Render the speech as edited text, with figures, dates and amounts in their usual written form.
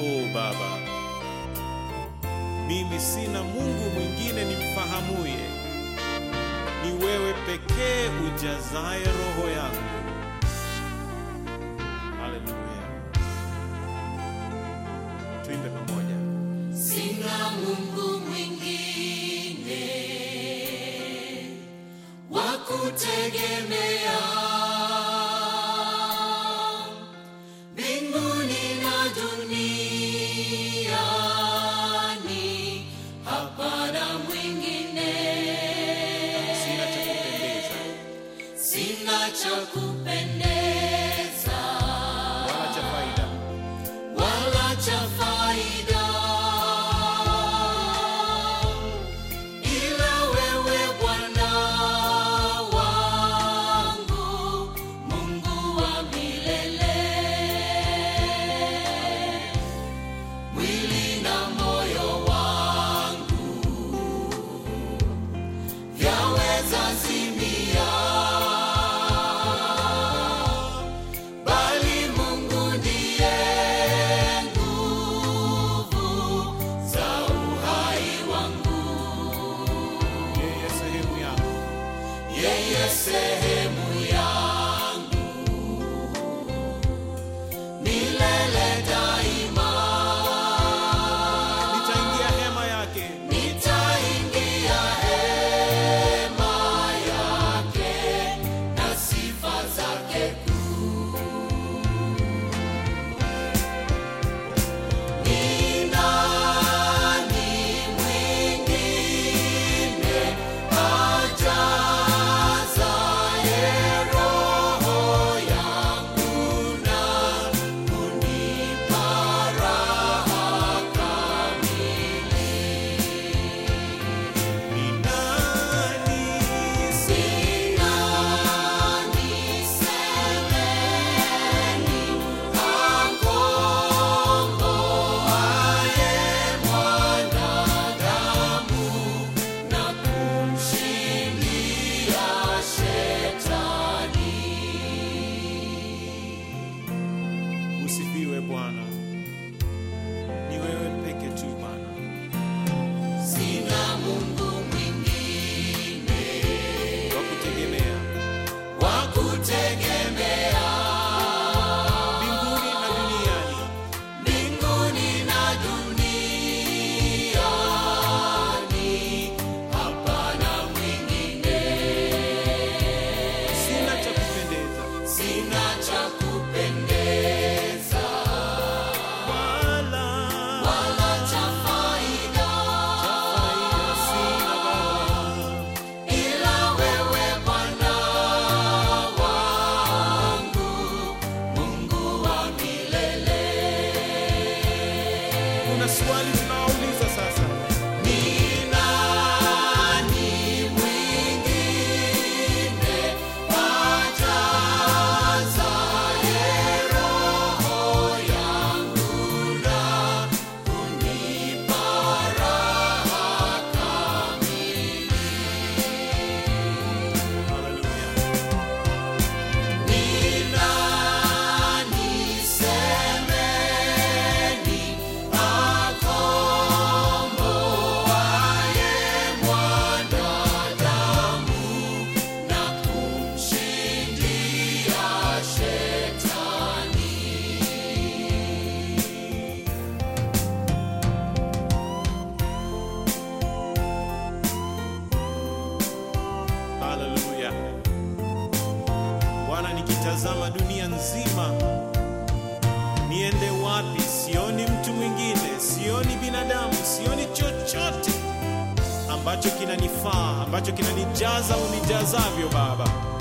Baba, mimi sina Mungu mwingine nimfahamuye, ni wewe pekee ujazaye roho yangu. Haleluya. Tuimbe pamoja. Sina Mungu mwingine wa kutegemea, mbinguni na duniani hapana mwingine. Sina cha kupendeza, sina cha kupendeza wala cha faida, wala cha faida, ila wewe Bwana wangu, Mungu wa milele. Mwili na moyo wangu vyaweza zimia, bali Mungu ndiye nguvu za uhai wangu. yeye sehemu yangu, Yeye sehemu yangu milele daima. nitaingia hema yake, Nitaingia hema yake na sifa zake kuu. Ni nani mwingine ajazaye roho yangu na kunipa raha kamili? ni nani Sina nisemeni akomboaye mwanadamu na kumshindia shetani. Usifiwe Bwana, ni wewe peke tu Bwana. Sina Mungu mwingine Wa kutegemea wa kutegemea, mbinguni na duniani, mbinguni na duniani hapana mwingine. sina cha kupendeza Sina cha kupendeza wala wala cha faida, sina Baba, ila wewe Bwana wangu, Mungu wa milele. kuna swali tunauliza sasa, Ni nani mwingine ajazaye roho yangu na kunipa raha kamili? haleluya. Ni nani semeni akomboaye mwanadamu na kumshindia shetani? Haleluya. Bwana, nikitazama dunia nzima, niende wapi? Sioni mtu mwingine, sioni binadamu, sioni chochote ambacho kinanifaa, ambacho kinanijaza unijazavyo Baba.